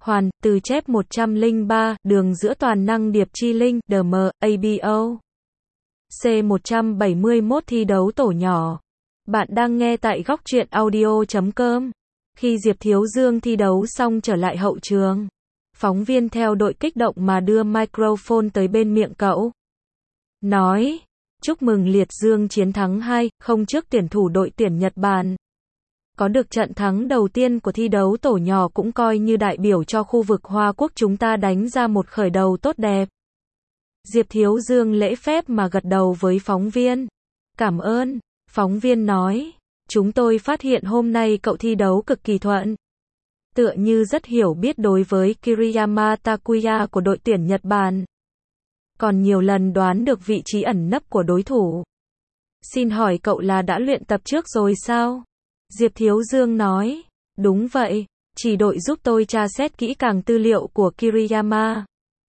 Hoàn, từ chép 103, đường giữa toàn năng điệp chi linh, DM, ABO. C171 thi đấu tổ nhỏ. Bạn đang nghe tại góc truyện audio.com. Khi Diệp Thiếu Dương thi đấu xong trở lại hậu trường, phóng viên theo đội kích động mà đưa microphone tới bên miệng cậu. Nói, chúc mừng Liệt Dương chiến thắng 2-0 trước tuyển thủ đội tuyển Nhật Bản. Có được trận thắng đầu tiên của thi đấu tổ nhỏ cũng coi như đại biểu cho khu vực Hoa Quốc chúng ta đánh ra một khởi đầu tốt đẹp. Diệp Thiếu Dương lễ phép mà gật đầu với phóng viên. Cảm ơn. Phóng viên nói, chúng tôi phát hiện hôm nay cậu thi đấu cực kỳ thuận. Tựa như rất hiểu biết đối với Kiriyama Takuya của đội tuyển Nhật Bản. Còn nhiều lần đoán được vị trí ẩn nấp của đối thủ. Xin hỏi cậu là đã luyện tập trước rồi sao? Diệp Thiếu Dương nói, đúng vậy, chỉ đội giúp tôi tra xét kỹ càng tư liệu của Kiriyama.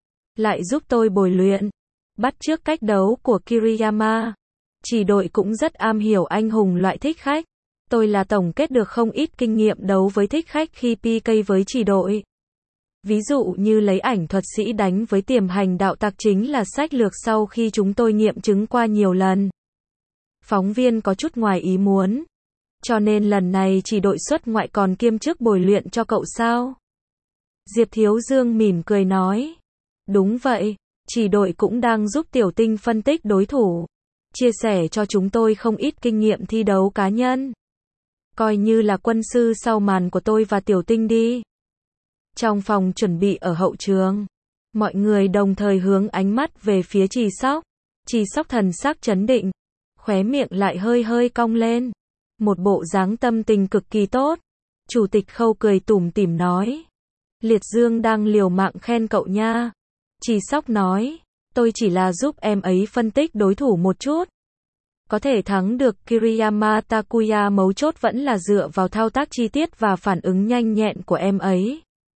Lại giúp tôi bồi luyện, bắt chước cách đấu của Kiriyama. Chỉ đội cũng rất am hiểu anh hùng loại thích khách. Tôi là tổng kết được không ít kinh nghiệm đấu với thích khách khi PK với chỉ đội. Ví dụ như lấy ảnh thuật sĩ đánh với tiềm hành đạo tặc chính là sách lược sau khi chúng tôi nghiệm chứng qua nhiều lần. Phóng viên có chút ngoài ý muốn. Cho nên lần này chỉ đội xuất ngoại còn kiêm chức bồi luyện cho cậu sao? Diệp Thiếu Dương mỉm cười nói. Đúng vậy, chỉ đội cũng đang giúp Tiểu Tinh phân tích đối thủ. Chia sẻ cho chúng tôi không ít kinh nghiệm thi đấu cá nhân. Coi như là quân sư sau màn của tôi và Tiểu Tinh đi. Trong phòng chuẩn bị ở hậu trường, mọi người đồng thời hướng ánh mắt về phía Trì Sóc. Trì Sóc thần sắc trấn định, khóe miệng lại hơi hơi cong lên. Một bộ dáng tâm tình cực kỳ tốt. Chủ tịch Khâu cười tủm tỉm nói. Liệt Dương đang liều mạng khen cậu nha. Trì Sóc nói, tôi chỉ là giúp em ấy phân tích đối thủ một chút. Có thể thắng được Kiriyama Takuya mấu chốt vẫn là dựa vào thao tác chi tiết và phản ứng nhanh nhẹn của em ấy.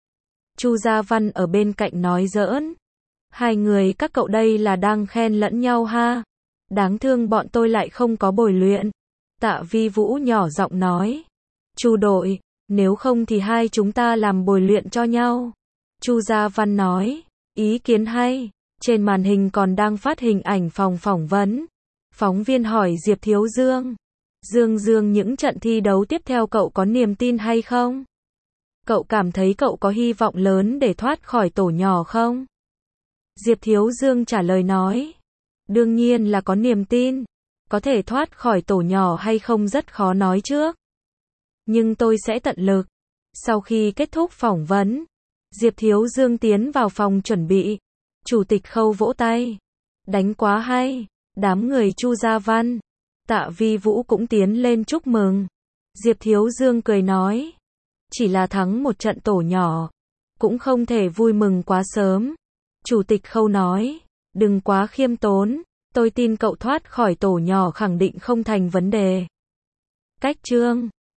Chu Gia Văn ở bên cạnh nói giỡn. Hai người các cậu đây là đang khen lẫn nhau ha. Đáng thương bọn tôi lại không có bồi luyện. Tạ Vi Vũ nhỏ giọng nói. Chu đội, nếu không thì hai chúng ta làm bồi luyện cho nhau. Chu Gia Văn nói. Ý kiến hay. Trên màn hình còn đang phát hình ảnh phòng phỏng vấn. Phóng viên hỏi Diệp Thiếu Dương. Dương những trận thi đấu tiếp theo cậu có niềm tin hay không? Cậu cảm thấy cậu có hy vọng lớn để thoát khỏi tổ nhỏ không? Diệp Thiếu Dương trả lời nói. Đương nhiên là có niềm tin. Có thể thoát khỏi tổ nhỏ hay không rất khó nói trước. Nhưng tôi sẽ tận lực. Sau khi kết thúc phỏng vấn, Diệp Thiếu Dương tiến vào phòng chuẩn bị. Chủ tịch Khâu vỗ tay. Đánh quá hay. Đám người Chu Gia Văn, Tạ Vi Vũ cũng tiến lên chúc mừng. Diệp Thiếu Dương cười nói. Chỉ là thắng một trận tổ nhỏ. Cũng không thể vui mừng quá sớm. Chủ tịch Khâu nói. Đừng quá khiêm tốn. Tôi tin cậu thoát khỏi tổ nhỏ khẳng định không thành vấn đề. Cách chương